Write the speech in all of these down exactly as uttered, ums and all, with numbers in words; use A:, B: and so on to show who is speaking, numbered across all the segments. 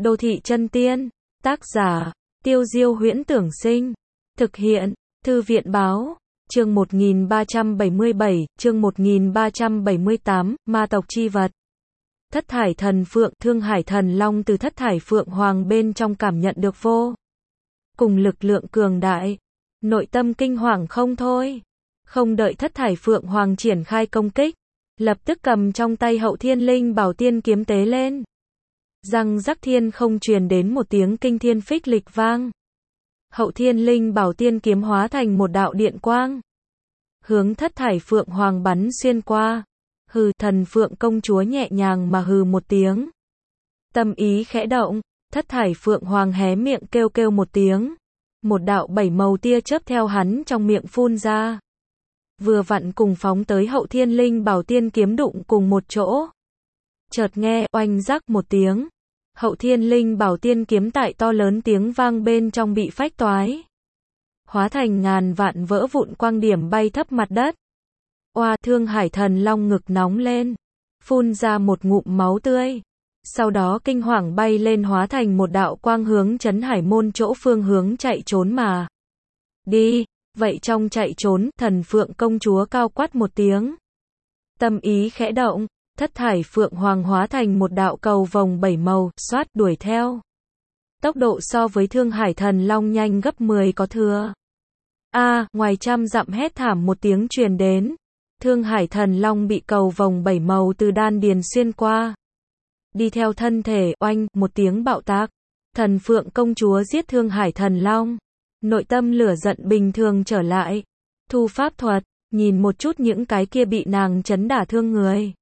A: Đô thị chân tiên. Tác giả, Tiêu Diêu Huyễn Tưởng Sinh. Thực hiện, Thư viện Báo. Chương một nghìn ba trăm bảy mươi bảy, chương một nghìn ba trăm bảy mươi tám, ma tộc chi vật. Thất thải thần phượng, Thương Hải thần long từ thất thải phượng hoàng bên trong cảm nhận được vô cùng lực lượng cường đại. Nội tâm kinh hoàng không thôi. Không đợi thất thải phượng hoàng triển khai công kích, lập tức cầm trong tay Hậu Thiên Linh Bảo Tiên kiếm tế lên. Răng rắc thiên không truyền đến một tiếng kinh thiên phích lịch vang. Hậu Thiên Linh Bảo Tiên kiếm hóa thành một đạo điện quang, hướng thất thải phượng hoàng bắn xuyên qua. Hừ, thần phượng công chúa nhẹ nhàng mà hừ một tiếng. Tâm ý khẽ động, thất thải phượng hoàng hé miệng kêu kêu một tiếng. Một đạo bảy màu tia chớp theo hắn trong miệng phun ra, vừa vặn cùng phóng tới Hậu Thiên Linh Bảo Tiên kiếm đụng cùng một chỗ. Chợt nghe oanh rắc một tiếng, Hậu Thiên Linh Bảo Tiên kiếm tại to lớn tiếng vang bên trong bị phách toái, hóa thành ngàn vạn vỡ vụn quang điểm bay thấp mặt đất. Oa, Thương Hải thần long ngực nóng lên, phun ra một ngụm máu tươi, sau đó kinh hoàng bay lên hóa thành một đạo quang hướng Trấn Hải môn chỗ phương hướng chạy trốn mà đi. Vậy trong chạy trốn, thần phượng công chúa cao quát một tiếng. Tâm ý khẽ động, thất thải phượng hoàng hóa thành một đạo cầu vồng bảy màu, xoát đuổi theo. Tốc độ so với Thương Hải thần long nhanh gấp mười có thừa. A, à, ngoài trăm dặm hét thảm một tiếng truyền đến. Thương Hải thần long bị cầu vồng bảy màu từ đan điền xuyên qua, đi theo thân thể, oanh, một tiếng bạo tạc. Thần phượng công chúa giết Thương Hải thần long, nội tâm lửa giận bình thường trở lại. Thu pháp thuật, nhìn một chút những cái kia bị nàng chấn đả thương người.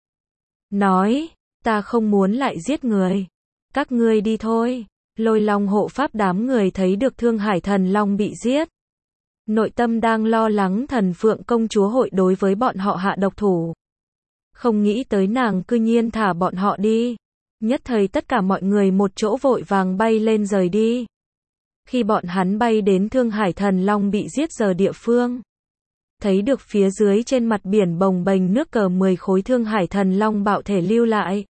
A: Nói, ta không muốn lại giết người. Các ngươi đi thôi. Lôi Long hộ pháp đám người thấy được Thương Hải thần long bị giết, nội tâm đang lo lắng thần phượng công chúa hội đối với bọn họ hạ độc thủ. Không nghĩ tới nàng cư nhiên thả bọn họ đi. Nhất thời tất cả mọi người một chỗ vội vàng bay lên rời đi. Khi bọn hắn bay đến Thương Hải thần long bị giết giờ địa phương, thấy được phía dưới trên mặt biển bồng bềnh nước cờ mười khối Thương Hải thần long bạo thể lưu lại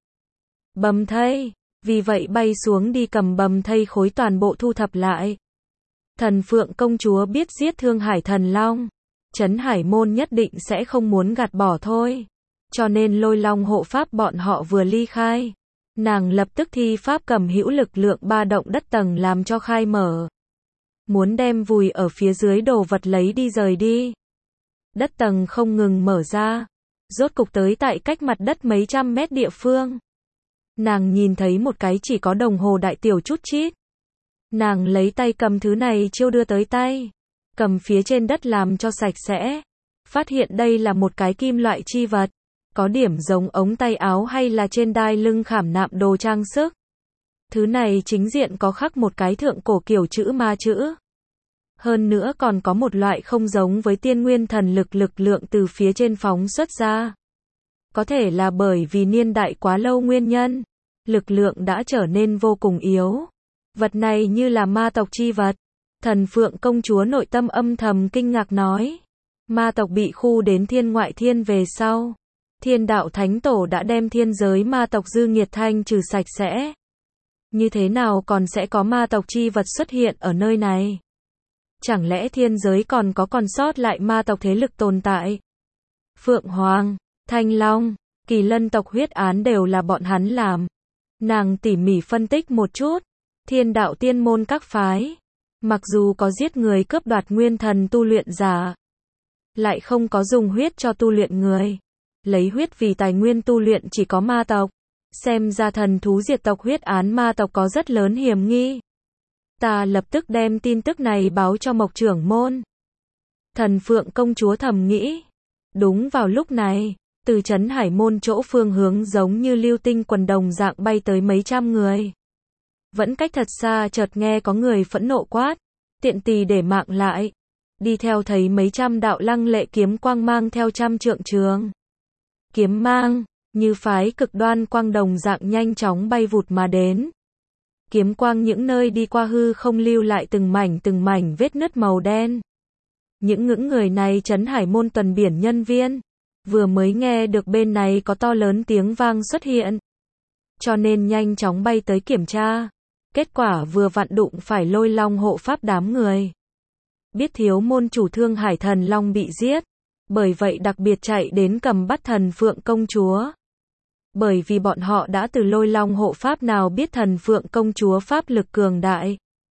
A: bầm thây, vì vậy bay xuống đi cầm bầm thây khối toàn bộ thu thập lại. Thần phượng công chúa biết giết Thương Hải thần long, Trấn Hải môn nhất định sẽ không muốn gạt bỏ thôi. Cho nên Lôi Long hộ pháp bọn họ vừa ly khai, nàng lập tức thi pháp cầm hữu lực lượng ba động đất tầng làm cho khai mở, muốn đem vùi ở phía dưới đồ vật lấy đi rời đi. Đất tầng không ngừng mở ra, rốt cục tới tại cách mặt đất mấy trăm mét địa phương. Nàng nhìn thấy một cái chỉ có đồng hồ đại tiểu chút chít. Nàng lấy tay cầm thứ này chiêu đưa tới tay, cầm phía trên đất làm cho sạch sẽ, phát hiện đây là một cái kim loại chi vật, có điểm giống ống tay áo hay là trên đai lưng khảm nạm đồ trang sức. Thứ này chính diện có khắc một cái thượng cổ kiểu chữ ma chữ. Hơn nữa còn có một loại không giống với tiên nguyên thần lực lực lượng từ phía trên phóng xuất ra. Có thể là bởi vì niên đại quá lâu nguyên nhân, lực lượng đã trở nên vô cùng yếu. Vật này như là ma tộc chi vật. Thần phượng công chúa nội tâm âm thầm kinh ngạc nói. Ma tộc bị khu đến thiên ngoại thiên về sau, Thiên đạo thánh tổ đã đem thiên giới ma tộc dư nghiệt thanh trừ sạch sẽ. Như thế nào còn sẽ có ma tộc chi vật xuất hiện ở nơi này? Chẳng lẽ thiên giới còn có còn sót lại ma tộc thế lực tồn tại? Phượng Hoàng, Thanh Long, Kỳ Lân tộc huyết án đều là bọn hắn làm. Nàng tỉ mỉ phân tích một chút. Thiên đạo tiên môn các phái, mặc dù có giết người cướp đoạt nguyên thần tu luyện giả, lại không có dùng huyết cho tu luyện người. Lấy huyết vì tài nguyên tu luyện chỉ có ma tộc. Xem ra thần thú diệt tộc huyết án ma tộc có rất lớn hiểm nghi. Ta lập tức đem tin tức này báo cho Mộc trưởng môn. Thần phượng công chúa thầm nghĩ. Đúng vào lúc này, từ Trấn Hải môn chỗ phương hướng giống như lưu tinh quần đồng dạng bay tới mấy trăm người. Vẫn cách thật xa chợt nghe có người phẫn nộ quát. Tiện tỳ để mạng lại. Đi theo thấy mấy trăm đạo lăng lệ kiếm quang mang theo trăm trượng trường kiếm mang, như phái cực đoan quang đồng dạng nhanh chóng bay vụt mà đến. Kiếm quang những nơi đi qua hư không lưu lại từng mảnh từng mảnh vết nứt màu đen. Những ngưỡng người này Trấn Hải môn tuần biển nhân viên, vừa mới nghe được bên này có to lớn tiếng vang xuất hiện, cho nên nhanh chóng bay tới kiểm tra. Kết quả vừa vặn đụng phải Lôi Long hộ pháp đám người. Biết thiếu môn chủ Thương Hải Thần Long bị giết, bởi vậy đặc biệt chạy đến cầm bắt Thần Phượng công chúa. Bởi vì bọn họ đã từ Lôi Long hộ pháp nào biết Thần Phượng công chúa pháp lực cường đại.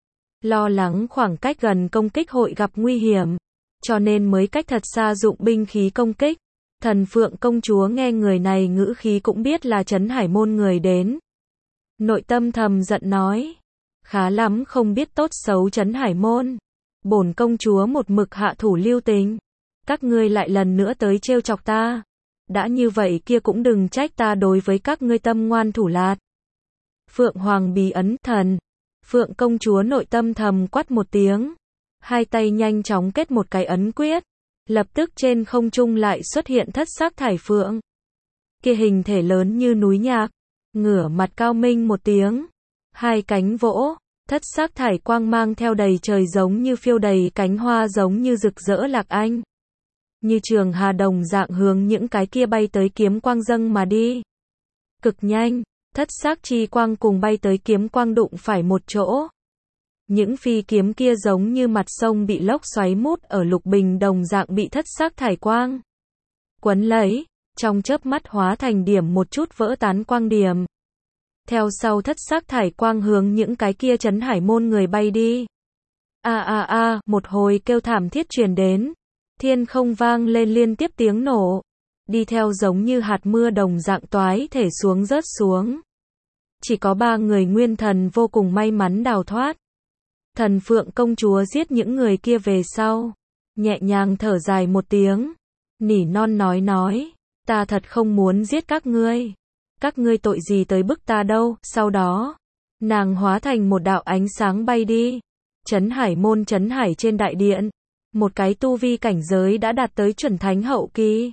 A: Lo lắng khoảng cách gần công kích hội gặp nguy hiểm, cho nên mới cách thật xa dụng binh khí công kích. Thần Phượng công chúa nghe người này ngữ khí cũng biết là Trấn Hải môn người đến. Nội tâm thầm giận nói, khá lắm không biết tốt xấu Trấn Hải môn. Bổn công chúa một mực hạ thủ lưu tình, các ngươi lại lần nữa tới trêu chọc ta. Đã như vậy kia cũng đừng trách ta đối với các ngươi tâm ngoan thủ lạt. Phượng Hoàng bí ấn thần. Phượng công chúa nội tâm thầm quát một tiếng, hai tay nhanh chóng kết một cái ấn quyết, lập tức trên không trung lại xuất hiện thất sắc thải phượng. Kia hình thể lớn như núi nhạc, ngửa mặt cao minh một tiếng, hai cánh vỗ, thất sắc thải quang mang theo đầy trời giống như phiêu đầy cánh hoa giống như rực rỡ lạc anh. Như trường hà đồng dạng hướng những cái kia bay tới kiếm quang dâng mà đi. Cực nhanh, thất sắc chi quang cùng bay tới kiếm quang đụng phải một chỗ. Những phi kiếm kia giống như mặt sông bị lốc xoáy mút ở lục bình đồng dạng bị thất sắc thải quang quấn lấy, trong chớp mắt hóa thành điểm một chút vỡ tán quang điểm. Theo sau thất sắc thải quang hướng những cái kia Trấn Hải môn người bay đi. A a a, một hồi kêu thảm thiết truyền đến, thiên không vang lên liên tiếp tiếng nổ, đi theo giống như hạt mưa đồng dạng toái thể xuống rớt xuống. Chỉ có ba người nguyên thần vô cùng may mắn đào thoát. Thần Phượng công chúa giết những người kia về sau, nhẹ nhàng thở dài một tiếng, nỉ non nói nói, ta thật không muốn giết các ngươi. Các ngươi tội gì tới bức ta đâu. Sau đó, nàng hóa thành một đạo ánh sáng bay đi. Trấn Hải môn Trấn Hải trên đại điện, một cái tu vi cảnh giới đã đạt tới chuẩn thánh hậu kỳ.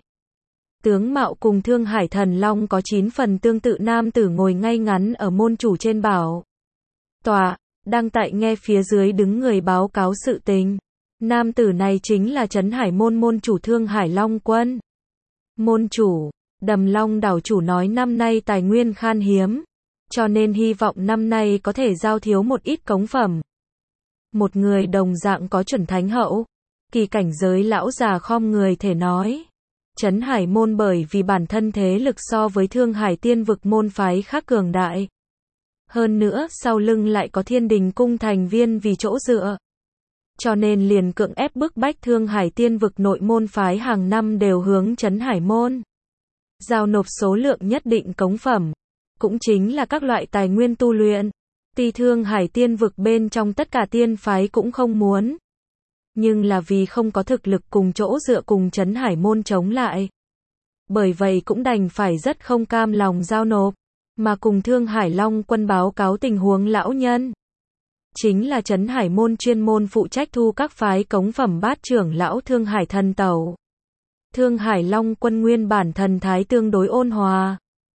A: Tướng mạo cùng Thương Hải Thần Long có chín phần tương tự nam tử ngồi ngay ngắn ở môn chủ trên bảo tọa, đang tại nghe phía dưới đứng người báo cáo sự tình. Nam tử này chính là Trấn Hải môn môn chủ Thương Hải Long Quân. Môn chủ, Đầm Long đảo chủ nói năm nay tài nguyên khan hiếm, cho nên hy vọng năm nay có thể giao thiếu một ít cống phẩm. Một người đồng dạng có chuẩn thánh hậu kỳ cảnh giới lão già khom người thể nói. Trấn Hải môn bởi vì bản thân thế lực so với Thương Hải tiên vực môn phái khác cường đại. Hơn nữa sau lưng lại có Thiên Đình cung thành viên vì chỗ dựa. Cho nên liền cưỡng ép bức bách Thương Hải tiên vực nội môn phái hàng năm đều hướng Trấn Hải môn giao nộp số lượng nhất định cống phẩm, cũng chính là các loại tài nguyên tu luyện. Tuy Thương Hải tiên vực bên trong tất cả tiên phái cũng không muốn, nhưng là vì không có thực lực cùng chỗ dựa cùng Trấn Hải môn chống lại. Bởi vậy cũng đành phải rất không cam lòng giao nộp, mà cùng Thương Hải Long Quân báo cáo tình huống lão nhân. Chính là Trấn Hải môn chuyên môn phụ trách thu các phái cống phẩm bát trưởng lão Thương Hải thần tẩu. Thương Hải Long Quân nguyên bản thần thái tương đối ôn hòa.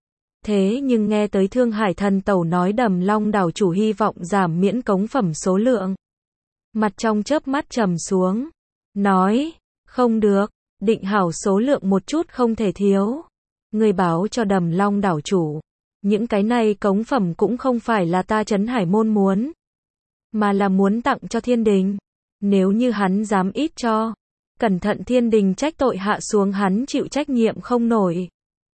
A: Thế nhưng nghe tới Thương Hải thần tẩu nói Đầm Long đảo chủ hy vọng giảm miễn cống phẩm số lượng, mặt trong chớp mắt trầm xuống, nói, không được, định hảo số lượng một chút không thể thiếu. Người báo cho Đầm Long đảo chủ, những cái này cống phẩm cũng không phải là ta Trấn Hải môn muốn, mà là muốn tặng cho Thiên Đình. Nếu như hắn dám ít cho, cẩn thận Thiên Đình trách tội hạ xuống hắn chịu trách nhiệm không nổi.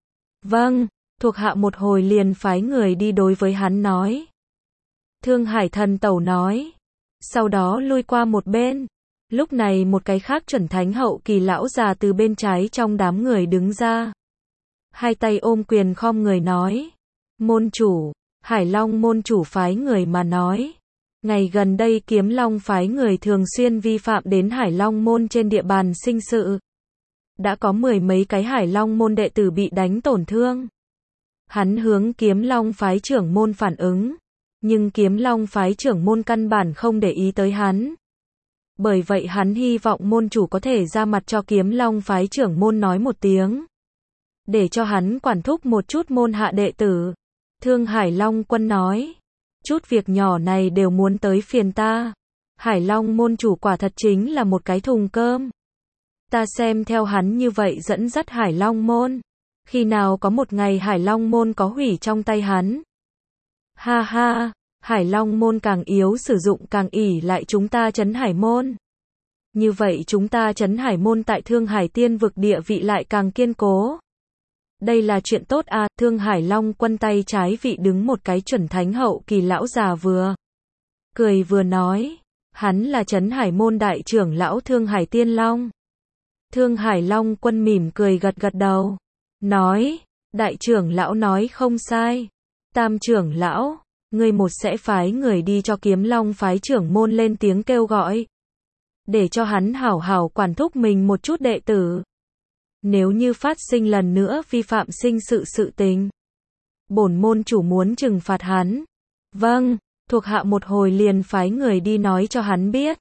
A: Vâng, thuộc hạ một hồi liền phái người đi đối với hắn nói. Thương Hải thần tẩu nói. Sau đó lui qua một bên. Lúc này một cái khác chuẩn thánh hậu kỳ lão già từ bên trái trong đám người đứng ra. Hai tay ôm quyền khom người nói. Môn chủ, Hải Long môn chủ phái người mà nói. Ngày gần đây Kiếm Long phái người thường xuyên vi phạm đến Hải Long môn trên địa bàn sinh sự. Đã có mười mấy cái Hải Long môn đệ tử bị đánh tổn thương. Hắn hướng Kiếm Long phái trưởng môn phản ứng, nhưng Kiếm Long phái trưởng môn căn bản không để ý tới hắn. Bởi vậy hắn hy vọng môn chủ có thể ra mặt cho Kiếm Long phái trưởng môn nói một tiếng, để cho hắn quản thúc một chút môn hạ đệ tử. Thương Hải Long Quân nói, chút việc nhỏ này đều muốn tới phiền ta. Hải Long môn chủ quả thật chính là một cái thùng cơm. Ta xem theo hắn như vậy dẫn dắt Hải Long môn, khi nào có một ngày Hải Long môn có hủy trong tay hắn. Ha ha, Hải Long môn càng yếu sử dụng càng ỷ lại chúng ta Trấn Hải môn. Như vậy chúng ta Trấn Hải môn tại Thương Hải tiên vực địa vị lại càng kiên cố. Đây là chuyện tốt à, Thương Hải Long Quân tay trái vị đứng một cái chuẩn thánh hậu kỳ lão già vừa cười vừa nói, hắn là Trấn Hải môn đại trưởng lão Thương Hải Tiên Long. Thương Hải Long Quân mỉm cười gật gật đầu, nói, đại trưởng lão nói không sai. Tam trưởng lão, ngươi một sẽ phái người đi cho Kiếm Long phái trưởng môn lên tiếng kêu gọi, để cho hắn hảo hảo quản thúc mình một chút đệ tử. Nếu như phát sinh lần nữa vi phạm sinh sự sự tình, bổn môn chủ muốn trừng phạt hắn. Vâng, thuộc hạ một hồi liền phái người đi nói cho hắn biết.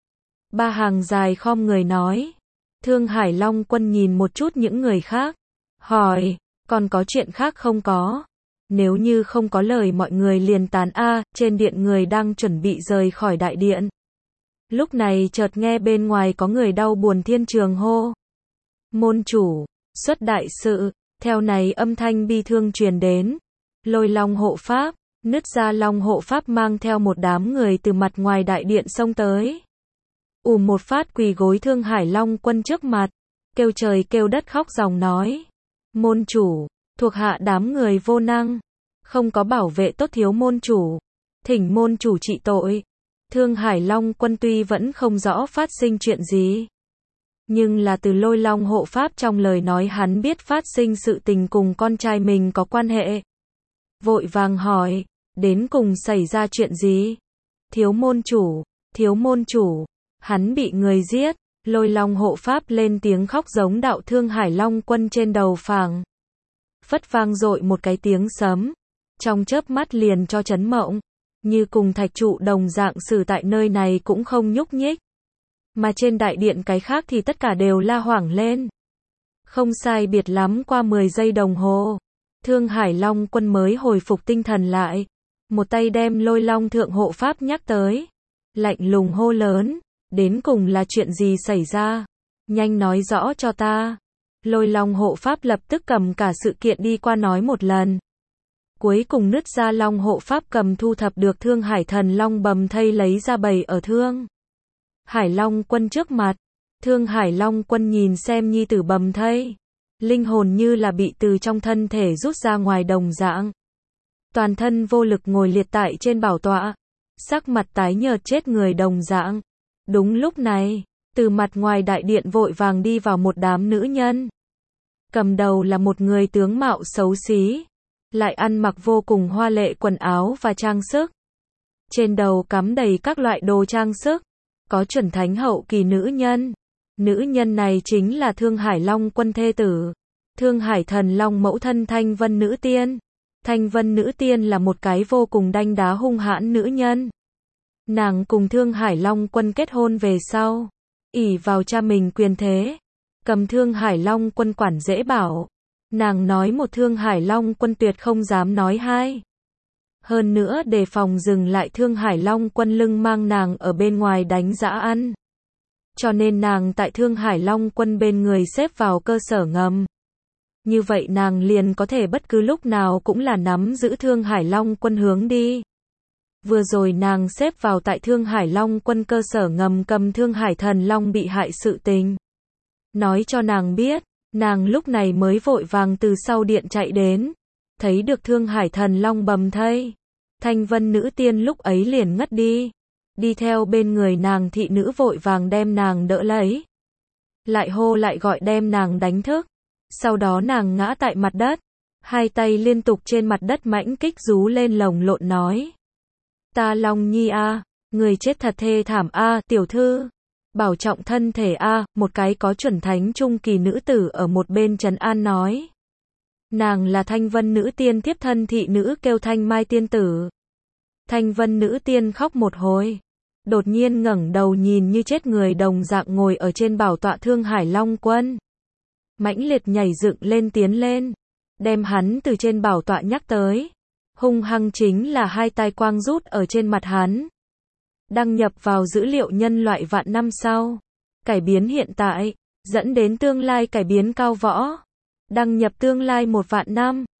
A: Ba hàng dài khom người nói. Thương Hải Long Quân nhìn một chút những người khác, hỏi, còn có chuyện khác không có? Nếu như không có lời mọi người liền tán a. Trên điện người đang chuẩn bị rời khỏi đại điện. Lúc này chợt nghe bên ngoài có người đau buồn thiên trường hô. Môn chủ, xuất đại sự. Theo này âm thanh bi thương truyền đến. Lôi Long hộ pháp, nứt ra Long hộ pháp mang theo một đám người từ mặt ngoài đại điện xông tới. ùm một phát quỳ gối Thương Hải Long Quân trước mặt, kêu trời kêu đất khóc ròng nói. Môn chủ, thuộc hạ đám người vô năng, không có bảo vệ tốt thiếu môn chủ, thỉnh môn chủ trị tội. Thương Hải Long Quân tuy vẫn không rõ phát sinh chuyện gì, nhưng là từ Lôi Long hộ pháp trong lời nói hắn biết phát sinh sự tình cùng con trai mình có quan hệ. Vội vàng hỏi, đến cùng xảy ra chuyện gì? Thiếu môn chủ, thiếu môn chủ, hắn bị người giết. Lôi Long hộ pháp lên tiếng khóc giống đạo. Thương Hải Long Quân trên đầu phảng phất vang dội một cái tiếng sấm, trong chớp mắt liền cho chấn mộng, như cùng thạch trụ đồng dạng xử tại nơi này cũng không nhúc nhích. Mà trên đại điện cái khác thì tất cả đều la hoảng lên. Không sai biệt lắm qua mười giây đồng hồ, Thương Hải Long Quân mới hồi phục tinh thần lại, một tay đem Lôi Long thượng hộ pháp nhắc tới, lạnh lùng hô lớn, đến cùng là chuyện gì xảy ra? Nhanh nói rõ cho ta. Lôi Long hộ pháp lập tức cầm cả sự kiện đi qua nói một lần. Cuối cùng nứt ra Long hộ pháp cầm thu thập được Thương Hải Thần Long bầm thây lấy ra bày ở Thương Hải Long Quân trước mặt. Thương Hải Long Quân nhìn xem nhi tử bầm thây, linh hồn như là bị từ trong thân thể rút ra ngoài đồng dạng. Toàn thân vô lực ngồi liệt tại trên bảo tọa, sắc mặt tái nhợt chết người đồng dạng. Đúng lúc này, từ mặt ngoài đại điện vội vàng đi vào một đám nữ nhân. Cầm đầu là một người tướng mạo xấu xí, lại ăn mặc vô cùng hoa lệ quần áo và trang sức. Trên đầu cắm đầy các loại đồ trang sức, có chuẩn thánh hậu kỳ nữ nhân. Nữ nhân này chính là Thương Hải Long Quân thê tử, Thương Hải Thần Long mẫu thân Thanh Vân Nữ Tiên. Thanh Vân Nữ Tiên là một cái vô cùng đanh đá hung hãn nữ nhân. Nàng cùng Thương Hải Long Quân kết hôn về sau, ỷ vào cha mình quyền thế, cầm Thương Hải Long Quân quản dễ bảo. Nàng nói một Thương Hải Long Quân tuyệt không dám nói hai. Hơn nữa đề phòng dừng lại Thương Hải Long Quân lưng mang nàng ở bên ngoài đánh dã ăn. Cho nên nàng tại Thương Hải Long Quân bên người xếp vào cơ sở ngầm. Như vậy nàng liền có thể bất cứ lúc nào cũng là nắm giữ Thương Hải Long Quân hướng đi. Vừa rồi nàng xếp vào tại Thương Hải Long Quân cơ sở ngầm cầm Thương Hải Thần Long bị hại sự tình, nói cho nàng biết. Nàng lúc này mới vội vàng từ sau điện chạy đến, thấy được Thương Hải Thần Long bầm thây. Thanh Vân Nữ Tiên lúc ấy liền ngất đi, đi theo bên người nàng thị nữ vội vàng đem nàng đỡ lấy, lại hô lại gọi đem nàng đánh thức. Sau đó nàng ngã tại mặt đất, hai tay liên tục trên mặt đất mãnh kích rú lên lồng lộn nói. Ta Long Nhi a, người chết thật thê thảm a, tiểu thư. Bảo trọng thân thể a, một cái có chuẩn thánh trung kỳ nữ tử ở một bên trấn an nói. Nàng là Thanh Vân Nữ Tiên tiếp thân thị nữ kêu Thanh Mai tiên tử. Thanh Vân Nữ Tiên khóc một hồi, đột nhiên ngẩng đầu nhìn như chết người đồng dạng ngồi ở trên bảo tọa Thương Hải Long Quân. Mãnh liệt nhảy dựng lên tiến lên, đem hắn từ trên bảo tọa nhắc tới. Hung hăng chính là hai tai quang rút ở trên mặt hắn. Đăng nhập vào dữ liệu nhân loại vạn năm sau. Cải biến hiện tại, dẫn đến tương lai cải biến cao võ. Đăng nhập tương lai một vạn năm.